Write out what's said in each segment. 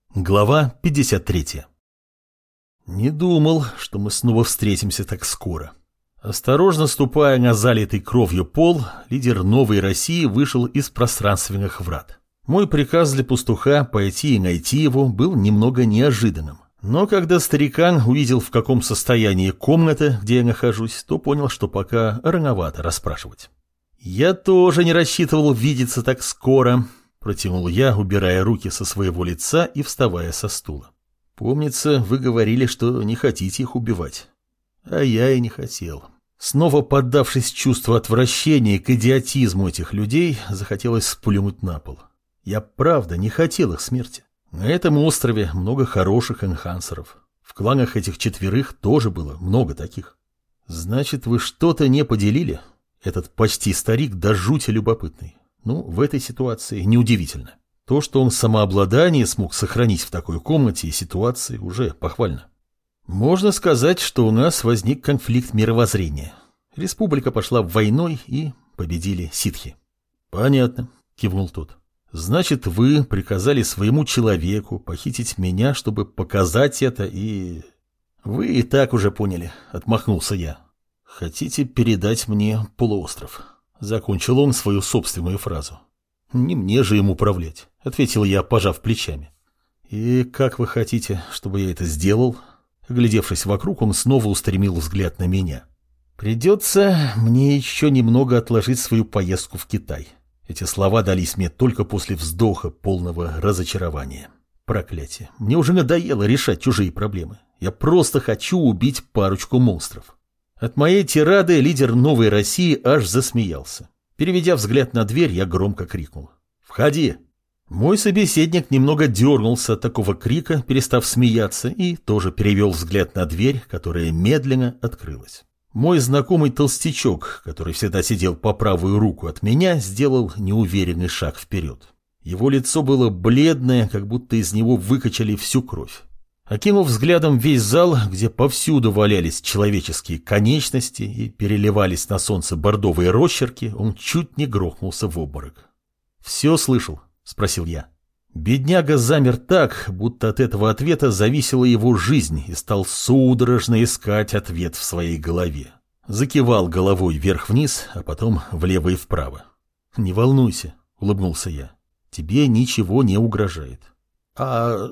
Глава 53. Не думал, что мы снова встретимся так скоро. Осторожно ступая на залитый кровью пол, лидер Новой России вышел из пространственных врат. Мой приказ для пастуха пойти и найти его был немного неожиданным. Но когда старикан увидел, в каком состоянии комната, где я нахожусь, то понял, что пока рановато расспрашивать. «Я тоже не рассчитывал видеться так скоро», — протянул я, убирая руки со своего лица и вставая со стула. «Помнится, вы говорили, что не хотите их убивать». А я и не хотел. Снова поддавшись чувству отвращения к идиотизму этих людей, захотелось сплюнуть на пол. Я правда не хотел их смерти. На этом острове много хороших энхансеров. В кланах этих четверых тоже было много таких. Значит, вы что-то не поделили? Этот почти старик до жути любопытный. Ну, в этой ситуации неудивительно. То, что он самообладание смог сохранить в такой комнате и ситуации, уже похвально. Можно сказать, что у нас возник конфликт мировоззрения. Республика пошла войной и победили ситхи. Понятно, кивнул тот. Значит, вы приказали своему человеку похитить меня, чтобы показать это и... Вы и так уже поняли, отмахнулся я. Хотите передать мне полуостров? Закончил он свою собственную фразу. Не мне же им управлять, ответил я, пожав плечами. И как вы хотите, чтобы я это сделал? Глядевшись вокруг, он снова устремил взгляд на меня. Придется мне еще немного отложить свою поездку в Китай. Эти слова дались мне только после вздоха полного разочарования. Проклятие, мне уже надоело решать чужие проблемы. Я просто хочу убить парочку монстров. От моей тирады лидер Новой России аж засмеялся. Переведя взгляд на дверь, я громко крикнул: «Входи!». Мой собеседник немного дернулся от такого крика, перестав смеяться, и тоже перевел взгляд на дверь, которая медленно открылась. Мой знакомый толстячок, который всегда сидел по правую руку от меня, сделал неуверенный шаг вперед. Его лицо было бледное, как будто из него выкачали всю кровь. Окинув взглядом весь зал, где повсюду валялись человеческие конечности и переливались на солнце бордовые росчерки, он чуть не грохнулся в обморок. «Все слышал?» — спросил я. Бедняга замер так, будто от этого ответа зависела его жизнь, и стал судорожно искать ответ в своей голове. Закивал головой вверх-вниз, а потом влево и вправо. «Не волнуйся», — улыбнулся я. «Тебе ничего не угрожает». «А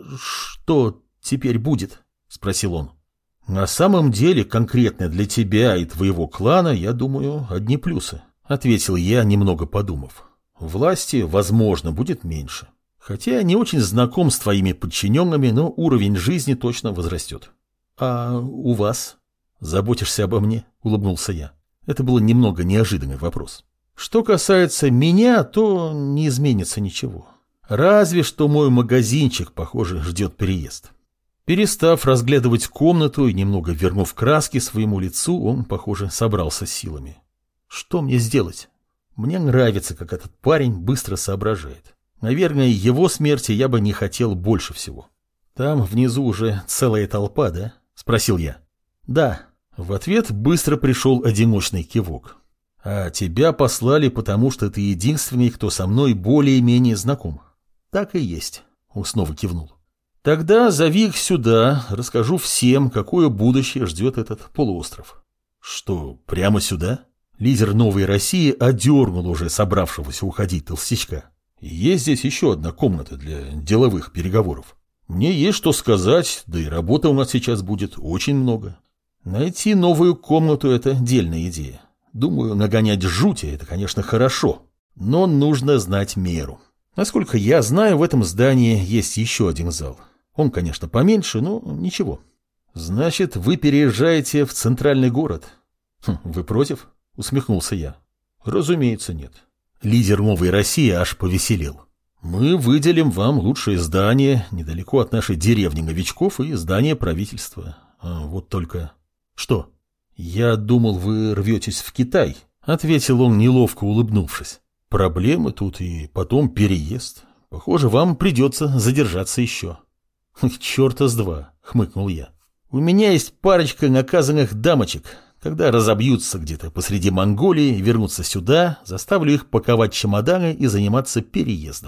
что теперь будет?» — спросил он. «На самом деле, конкретно для тебя и твоего клана, я думаю, одни плюсы», — ответил я, немного подумав. «Власти, возможно, будет меньше. Хотя я не очень знаком с твоими подчиненными, но уровень жизни точно возрастет». «А у вас? Заботишься обо мне?» — улыбнулся я. Это был немного неожиданный вопрос. «Что касается меня, то не изменится ничего. Разве что мой магазинчик, похоже, ждет переезд». Перестав разглядывать комнату и немного вернув краски своему лицу, он, похоже, собрался с силами. «Что мне сделать? Мне нравится, как этот парень быстро соображает. Наверное, его смерти я бы не хотел больше всего». «Там внизу уже целая толпа, да?» — спросил я. «Да». В ответ быстро пришел одиночный кивок. «А тебя послали, потому что ты единственный, кто со мной более-менее знаком». «Так и есть», — он снова кивнул. «Тогда зови их сюда, расскажу всем, какое будущее ждет этот полуостров». «Что, прямо сюда?» Лидер Новой России одернул уже собравшегося уходить толстячка. «Есть здесь еще одна комната для деловых переговоров. Мне есть что сказать, да и работы у нас сейчас будет очень много. Найти новую комнату – это дельная идея. Думаю, нагонять жути – это, конечно, хорошо, но нужно знать меру. Насколько я знаю, в этом здании есть еще один зал. Он, конечно, поменьше, но ничего». «Значит, вы переезжаете в центральный город?» «Вы против?» — усмехнулся я. «Разумеется, нет». Лидер Новой России аж повеселел. «Мы выделим вам лучшее здание недалеко от нашей деревни новичков и здание правительства. Вот только...» «Что?» «Я думал, вы рветесь в Китай», — ответил он, неловко улыбнувшись. «Проблемы тут и потом переезд. Похоже, вам придется задержаться еще». «Черта с два», — хмыкнул я. «У меня есть парочка наказанных дамочек. Когда разобьются где-то посреди Монголии и вернутся сюда, заставлю их паковать чемоданы и заниматься переездом.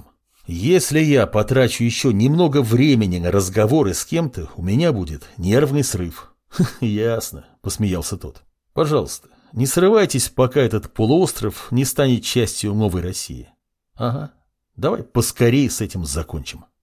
Если я потрачу еще немного времени на разговоры с кем-то, у меня будет нервный срыв. Ясно, посмеялся тот. Пожалуйста, не срывайтесь, пока этот полуостров не станет частью новой России. Ага, давай поскорее с этим закончим.